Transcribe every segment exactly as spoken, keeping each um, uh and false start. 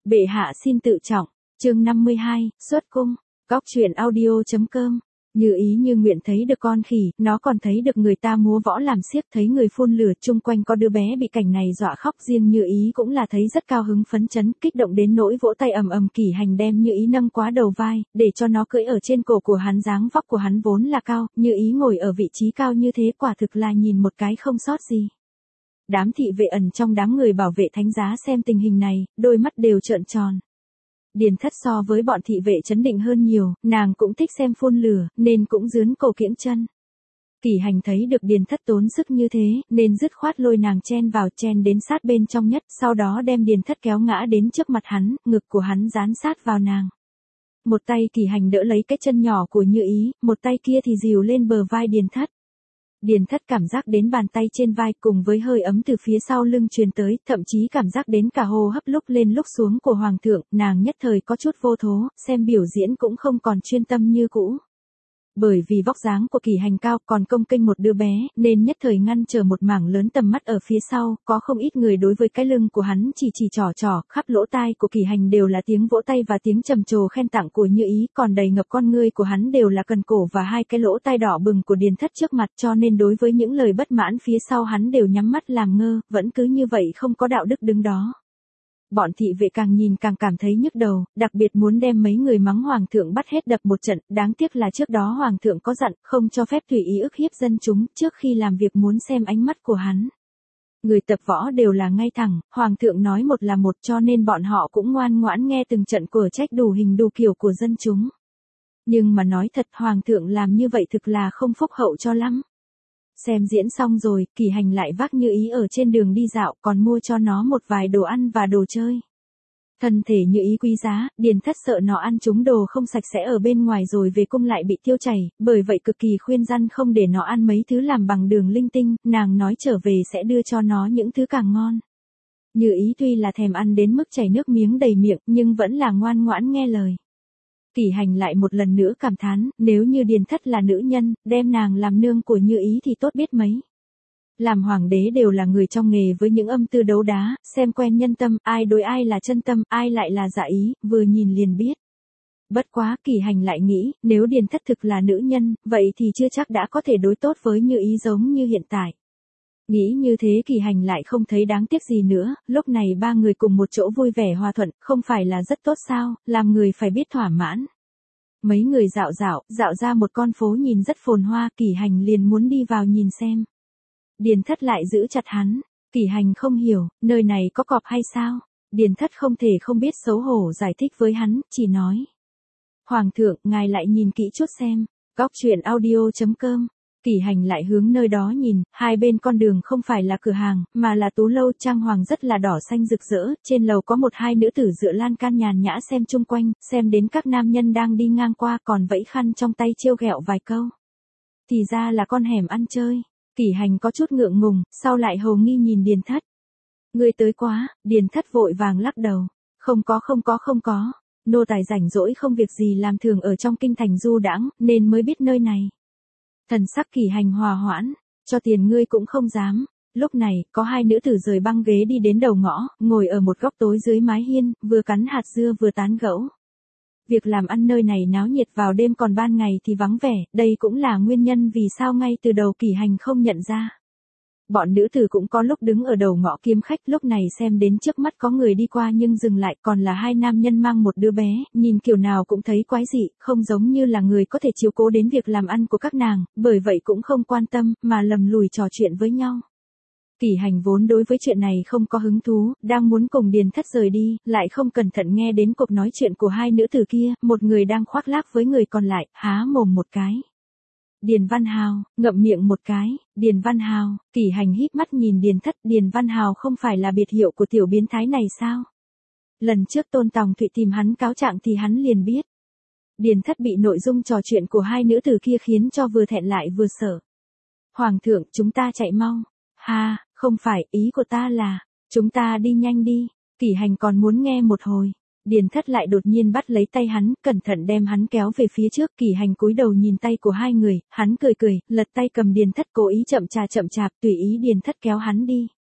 Bệ hạ xin tự trọng. Chương năm mươi hai, xuất cung. Góc truyện audio chấm com. Như ý như nguyện thấy được con khỉ, nó còn thấy được người ta múa võ làm xiếc, thấy người phun lửa, chung quanh có đứa bé bị cảnh này dọa khóc, riêng Như ý cũng là thấy rất cao hứng phấn chấn, kích động đến nỗi vỗ tay ầm ầm. Kỷ Hành đem Như ý nâng quá đầu vai, để cho nó cưỡi ở trên cổ của hắn, dáng vóc của hắn vốn là cao, Như ý ngồi ở vị trí cao như thế quả thực là nhìn một cái không sót gì. Đám thị vệ ẩn trong đám người bảo vệ thánh giá xem tình hình này, đôi mắt đều trợn tròn. Điền Thất so với bọn thị vệ chấn định hơn nhiều, nàng cũng thích xem phun lửa, nên cũng dướn cổ kiễng chân. Kỷ Hành thấy được Điền Thất tốn sức như thế, nên dứt khoát lôi nàng chen vào, chen đến sát bên trong nhất, sau đó đem Điền Thất kéo ngã đến trước mặt hắn, ngực của hắn dán sát vào nàng. Một tay Kỷ Hành đỡ lấy cái chân nhỏ của Như ý, một tay kia thì dìu lên bờ vai Điền Thất. Điền Thất cảm giác đến bàn tay trên vai cùng với hơi ấm từ phía sau lưng truyền tới, thậm chí cảm giác đến cả hô hấp lúc lên lúc xuống của hoàng thượng, nàng nhất thời có chút vô thố, xem biểu diễn cũng không còn chuyên tâm như cũ. Bởi vì vóc dáng của Kỷ Hành cao còn công kênh một đứa bé, nên nhất thời ngăn trở một mảng lớn tầm mắt ở phía sau, có không ít người đối với cái lưng của hắn chỉ chỉ trỏ trỏ, khắp lỗ tai của Kỷ Hành đều là tiếng vỗ tay và tiếng trầm trồ khen tặng của Như ý, còn đầy ngập con ngươi của hắn đều là cần cổ và hai cái lỗ tai đỏ bừng của Điền Thất trước mặt, cho nên đối với những lời bất mãn phía sau hắn đều nhắm mắt làm ngơ, vẫn cứ như vậy không có đạo đức đứng đó. Bọn thị vệ càng nhìn càng cảm thấy nhức đầu, đặc biệt muốn đem mấy người mắng hoàng thượng bắt hết đập một trận, đáng tiếc là trước đó hoàng thượng có dặn, không cho phép tùy ý ức hiếp dân chúng, trước khi làm việc muốn xem ánh mắt của hắn. Người tập võ đều là ngay thẳng, hoàng thượng nói một là một, cho nên bọn họ cũng ngoan ngoãn nghe từng trận của trách đủ hình đủ kiểu của dân chúng. Nhưng mà nói thật, hoàng thượng làm như vậy thực là không phúc hậu cho lắm. Xem diễn xong rồi, Kỷ Hành lại vác Như ý ở trên đường đi dạo, còn mua cho nó một vài đồ ăn và đồ chơi. Thân thể Như ý quý giá, Điền Thất sợ nó ăn trúng đồ không sạch sẽ ở bên ngoài rồi về cung lại bị tiêu chảy, bởi vậy cực kỳ khuyên răn không để nó ăn mấy thứ làm bằng đường linh tinh, nàng nói trở về sẽ đưa cho nó những thứ càng ngon. Như ý tuy là thèm ăn đến mức chảy nước miếng đầy miệng, nhưng vẫn là ngoan ngoãn nghe lời. Kỷ Hành lại một lần nữa cảm thán, nếu như Điền Thất là nữ nhân, đem nàng làm nương của Như ý thì tốt biết mấy. Làm hoàng đế đều là người trong nghề với những âm tư đấu đá, xem quen nhân tâm, ai đối ai là chân tâm, ai lại là dạ ý, vừa nhìn liền biết. Bất quá, Kỷ Hành lại nghĩ, nếu Điền Thất thực là nữ nhân, vậy thì chưa chắc đã có thể đối tốt với Như ý giống như hiện tại. Nghĩ như thế Kỷ Hành lại không thấy đáng tiếc gì nữa, lúc này ba người cùng một chỗ vui vẻ hòa thuận, không phải là rất tốt sao, làm người phải biết thỏa mãn. Mấy người dạo dạo, dạo ra một con phố nhìn rất phồn hoa, Kỷ Hành liền muốn đi vào nhìn xem. Điền Thất lại giữ chặt hắn, Kỷ Hành không hiểu, nơi này có cọp hay sao? Điền Thất không thể không biết xấu hổ giải thích với hắn, chỉ nói. Hoàng thượng, ngài lại nhìn kỹ chút xem, góc truyện audio chấm com. Kỷ Hành lại hướng nơi đó nhìn, hai bên con đường không phải là cửa hàng, mà là tú lâu, trang hoàng rất là đỏ xanh rực rỡ, trên lầu có một hai nữ tử dựa lan can nhàn nhã xem chung quanh, xem đến các nam nhân đang đi ngang qua còn vẫy khăn trong tay trêu ghẹo vài câu. Thì ra là con hẻm ăn chơi. Kỷ Hành có chút ngượng ngùng, sau lại hầu nghi nhìn Điền Thất. Ngươi tới quá, Điền Thất vội vàng lắc đầu. Không có không có không có, nô tài rảnh rỗi không việc gì làm thường ở trong kinh thành du đãng, nên mới biết nơi này. Thần sắc Kỷ Hành hòa hoãn, cho tiền ngươi cũng không dám. Lúc này, có hai nữ tử rời băng ghế đi đến đầu ngõ, ngồi ở một góc tối dưới mái hiên, vừa cắn hạt dưa vừa tán gẫu. Việc làm ăn nơi này náo nhiệt vào đêm còn ban ngày thì vắng vẻ, đây cũng là nguyên nhân vì sao ngay từ đầu Kỷ Hành không nhận ra. Bọn nữ tử cũng có lúc đứng ở đầu ngõ kiếm khách, lúc này xem đến trước mắt có người đi qua nhưng dừng lại, còn là hai nam nhân mang một đứa bé, nhìn kiểu nào cũng thấy quái dị, không giống như là người có thể chiếu cố đến việc làm ăn của các nàng, bởi vậy cũng không quan tâm, mà lầm lùi trò chuyện với nhau. Kỷ Hành vốn đối với chuyện này không có hứng thú, đang muốn cùng Điền Thất rời đi, lại không cẩn thận nghe đến cuộc nói chuyện của hai nữ tử kia, một người đang khoác lác với người còn lại, há mồm một cái. Điền Văn Hào, ngậm miệng một cái, Điền Văn Hào, Kỷ Hành híp mắt nhìn Điền Thất, Điền Văn Hào không phải là biệt hiệu của tiểu biến thái này sao? Lần trước Tôn Tòng Thụy tìm hắn cáo trạng thì hắn liền biết. Điền Thất bị nội dung trò chuyện của hai nữ tử kia khiến cho vừa thẹn lại vừa sợ. Hoàng thượng, chúng ta chạy mau. Ha, không phải, ý của ta là, chúng ta đi nhanh đi. Kỷ Hành còn muốn nghe một hồi. Điền Thất lại đột nhiên bắt lấy tay hắn, cẩn thận đem hắn kéo về phía trước. Kỷ Hành cúi đầu nhìn tay của hai người, hắn cười cười, lật tay cầm Điền Thất cố ý chậm chà chậm chạp, tùy ý Điền Thất kéo hắn đi.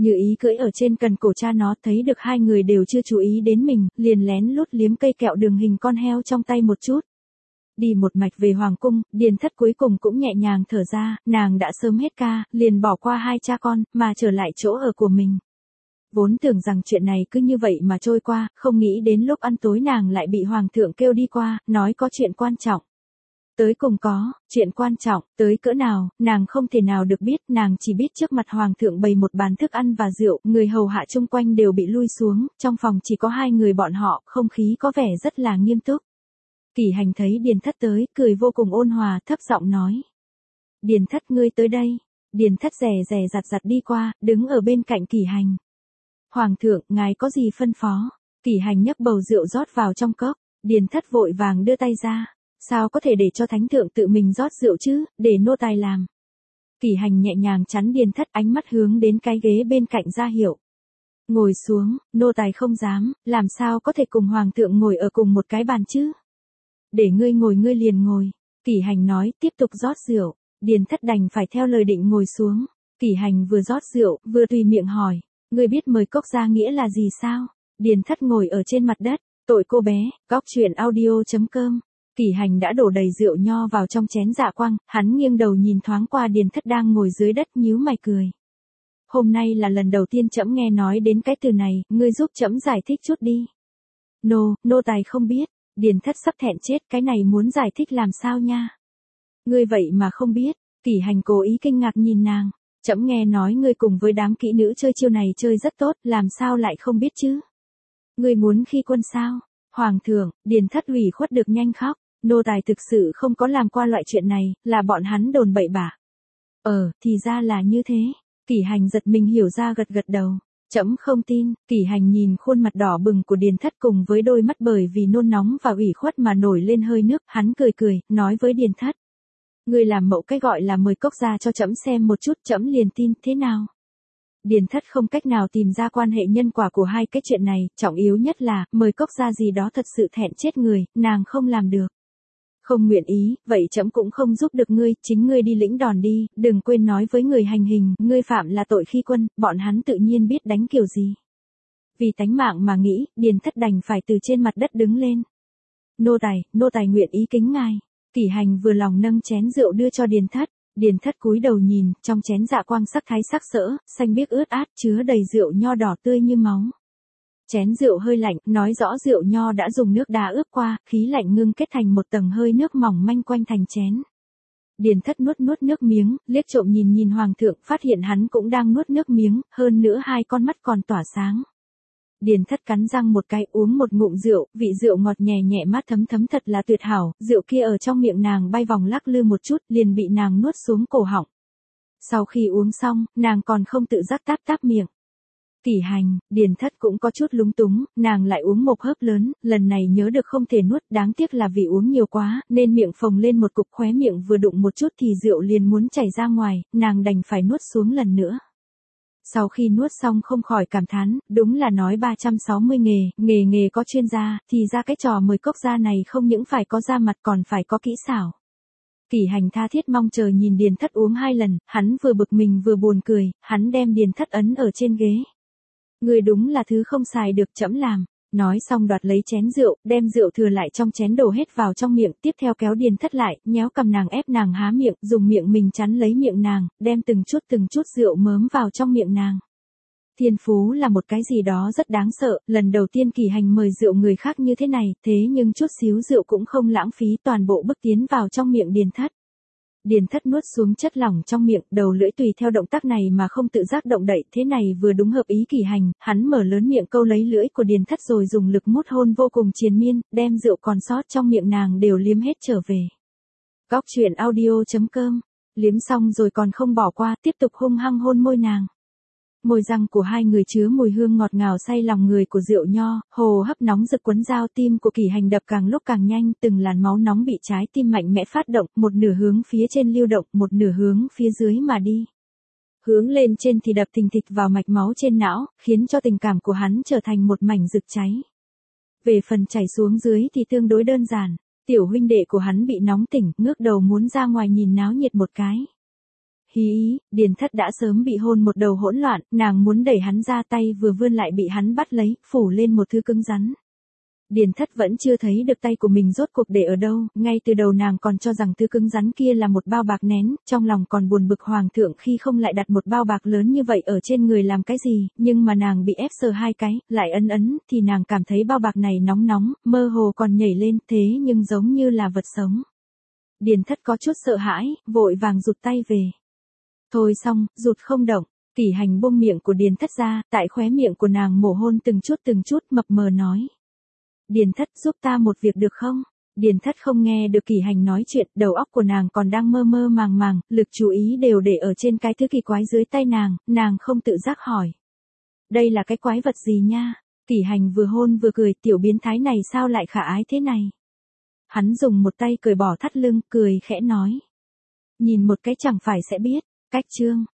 Như Ý cưỡi ở trên cần cổ cha nó, thấy được hai người đều chưa chú ý đến mình, liền lén lút liếm cây kẹo đường hình con heo trong tay một chút. Đi một mạch về hoàng cung, Điền Thất cuối cùng cũng nhẹ nhàng thở ra, nàng đã sớm hết ca, liền bỏ qua hai cha con, mà trở lại chỗ ở của mình. Vốn tưởng rằng chuyện này cứ như vậy mà trôi qua, không nghĩ đến lúc ăn tối nàng lại bị hoàng thượng kêu đi qua, nói có chuyện quan trọng. Tới cùng có, chuyện quan trọng, tới cỡ nào, nàng không thể nào được biết, nàng chỉ biết trước mặt hoàng thượng bày một bàn thức ăn và rượu, người hầu hạ chung quanh đều bị lui xuống, trong phòng chỉ có hai người bọn họ, không khí có vẻ rất là nghiêm túc. Kỷ Hành thấy Điền Thất tới, cười vô cùng ôn hòa, thấp giọng nói. Điền Thất ngươi tới đây. Điền Thất rè rè rặt rặt đi qua, đứng ở bên cạnh Kỷ Hành. Hoàng thượng, ngài có gì phân phó? Kỷ Hành nhấp bầu rượu rót vào trong cốc, Điền Thất vội vàng đưa tay ra. Sao có thể để cho thánh thượng tự mình rót rượu chứ, để nô tài làm. Kỷ Hành nhẹ nhàng chắn Điền Thất, ánh mắt hướng đến cái ghế bên cạnh ra hiệu. Ngồi xuống, nô tài không dám, làm sao có thể cùng hoàng thượng ngồi ở cùng một cái bàn chứ? Để ngươi ngồi ngươi liền ngồi. Kỷ Hành nói, tiếp tục rót rượu. Điền Thất đành phải theo lời định ngồi xuống. Kỷ Hành vừa rót rượu, vừa tùy miệng hỏi. Ngươi biết mời cốc ra nghĩa là gì sao? Điền Thất ngồi ở trên mặt đất. Tội cô bé, cóc truyện audio chấm com. Kỷ Hành đã đổ đầy rượu nho vào trong chén dạ quang, hắn nghiêng đầu nhìn thoáng qua Điền Thất đang ngồi dưới đất nhíu mày cười. Hôm nay là lần đầu tiên trẫm nghe nói đến cái từ này, ngươi giúp trẫm giải thích chút đi. Nô, nô tài không biết. Điền Thất sắp thẹn chết, cái này muốn giải thích làm sao nha? Ngươi vậy mà không biết? Kỷ Hành cố ý kinh ngạc nhìn nàng. Trẫm nghe nói ngươi cùng với đám kỹ nữ chơi chiêu này chơi rất tốt, làm sao lại không biết chứ? Ngươi muốn khi quân sao? Hoàng thượng, Điền Thất ủy khuất được nhanh khóc. Nô tài thực sự không có làm qua loại chuyện này, là bọn hắn đồn bậy bạ. Ờ, thì ra là như thế. Kỷ Hành giật mình hiểu ra, gật gật đầu. Trẫm không tin. Kỷ Hành nhìn khuôn mặt đỏ bừng của Điền Thất cùng với đôi mắt bởi vì nôn nóng và ủy khuất mà nổi lên hơi nước, hắn cười cười, nói với Điền Thất. Ngươi làm mẫu cái gọi là mời cốc ra cho trẫm xem một chút, trẫm liền tin, thế nào? Điền Thất không cách nào tìm ra quan hệ nhân quả của hai cái chuyện này, trọng yếu nhất là, mời cốc ra gì đó thật sự thẹn chết người, nàng không làm được. Không nguyện ý, vậy trẫm cũng không giúp được ngươi, chính ngươi đi lĩnh đòn đi, đừng quên nói với người hành hình, ngươi phạm là tội khi quân, bọn hắn tự nhiên biết đánh kiểu gì. Vì tánh mạng mà nghĩ, Điền Thất đành phải từ trên mặt đất đứng lên. Nô tài, nô tài nguyện ý kính ngài. Kỷ Hành vừa lòng nâng chén rượu đưa cho Điền Thất. Điền Thất cúi đầu nhìn, trong chén dạ quang sắc thái sắc sỡ, xanh biếc ướt át, chứa đầy rượu nho đỏ tươi như máu. Chén rượu hơi lạnh, nói rõ rượu nho đã dùng nước đá ướp qua, khí lạnh ngưng kết thành một tầng hơi nước mỏng manh quanh thành chén. Điền Thất nuốt nuốt nước miếng, liếc trộm nhìn nhìn hoàng thượng, phát hiện hắn cũng đang nuốt nước miếng, hơn nữa hai con mắt còn tỏa sáng. Điền Thất cắn răng một cái, uống một ngụm rượu, vị rượu ngọt nhẹ nhẹ mát thấm thấm thật là tuyệt hảo, rượu kia ở trong miệng nàng bay vòng lắc lư một chút, liền bị nàng nuốt xuống cổ họng. Sau khi uống xong, nàng còn không tự giác táp táp miệng. Kỷ Hành, Điền Thất cũng có chút lúng túng, nàng lại uống một hớp lớn, lần này nhớ được không thể nuốt, đáng tiếc là vì uống nhiều quá, nên miệng phồng lên một cục, khóe miệng vừa đụng một chút thì rượu liền muốn chảy ra ngoài, nàng đành phải nuốt xuống lần nữa. Sau khi nuốt xong không khỏi cảm thán, đúng là nói ba trăm sáu mươi nghề, nghề nghề có chuyên gia, thì ra cái trò mời cốc gia này không những phải có da mặt còn phải có kỹ xảo. Kỷ Hành tha thiết mong chờ nhìn Điền Thất uống hai lần, hắn vừa bực mình vừa buồn cười, hắn đem Điền Thất ấn ở trên ghế. Người đúng là thứ không xài được, trẫm làm. Nói xong đoạt lấy chén rượu, đem rượu thừa lại trong chén đổ hết vào trong miệng, tiếp theo kéo Điền Thất lại, nhéo cầm nàng ép nàng há miệng, dùng miệng mình chắn lấy miệng nàng, đem từng chút từng chút rượu mớm vào trong miệng nàng. Thiên phú là một cái gì đó rất đáng sợ, lần đầu tiên Kỷ Hành mời rượu người khác như thế này, thế nhưng chút xíu rượu cũng không lãng phí, toàn bộ bức tiến vào trong miệng Điền Thất. Điền Thất nuốt xuống chất lỏng trong miệng, đầu lưỡi tùy theo động tác này mà không tự giác động đậy, thế này vừa đúng hợp ý Kỷ Hành, hắn mở lớn miệng câu lấy lưỡi của Điền Thất rồi dùng lực mút hôn vô cùng triền miên, đem rượu còn sót trong miệng nàng đều liếm hết trở về. Cóc truyện audio chấm com, liếm xong rồi còn không bỏ qua, tiếp tục hung hăng hôn môi nàng. Môi răng của hai người chứa mùi hương ngọt ngào say lòng người của rượu nho, hồ hấp nóng rực quấn dao, tim của Kỷ Hành đập càng lúc càng nhanh, từng làn máu nóng bị trái tim mạnh mẽ phát động, một nửa hướng phía trên lưu động, một nửa hướng phía dưới mà đi. Hướng lên trên thì đập thình thịch vào mạch máu trên não, khiến cho tình cảm của hắn trở thành một mảnh rực cháy. Về phần chảy xuống dưới thì tương đối đơn giản, tiểu huynh đệ của hắn bị nóng tỉnh, ngước đầu muốn ra ngoài nhìn náo nhiệt một cái. hí ý, Điền Thất đã sớm bị hôn một đầu hỗn loạn, nàng muốn đẩy hắn ra tay vừa vươn lại bị hắn bắt lấy, phủ lên một thứ cứng rắn. Điền Thất vẫn chưa thấy được tay của mình rốt cuộc để ở đâu, ngay từ đầu nàng còn cho rằng thứ cứng rắn kia là một bao bạc nén, trong lòng còn buồn bực hoàng thượng khi không lại đặt một bao bạc lớn như vậy ở trên người làm cái gì, nhưng mà nàng bị ép sờ hai cái, lại ấn ấn, thì nàng cảm thấy bao bạc này nóng nóng, mơ hồ còn nhảy lên, thế nhưng giống như là vật sống. Điền Thất có chút sợ hãi, vội vàng rụt tay về. Thôi xong, rụt không động, Kỷ Hành buông miệng của Điền Thất ra, tại khóe miệng của nàng mổ hôn từng chút từng chút mập mờ nói. Điền Thất giúp ta một việc được không? Điền Thất không nghe được Kỷ Hành nói chuyện, đầu óc của nàng còn đang mơ mơ màng màng, lực chú ý đều để ở trên cái thứ kỳ quái dưới tay nàng, nàng không tự giác hỏi. Đây là cái quái vật gì nha? Kỷ Hành vừa hôn vừa cười, tiểu biến thái này sao lại khả ái thế này? Hắn dùng một tay cởi bỏ thắt lưng, cười khẽ nói. Nhìn một cái chẳng phải sẽ biết, cách chương.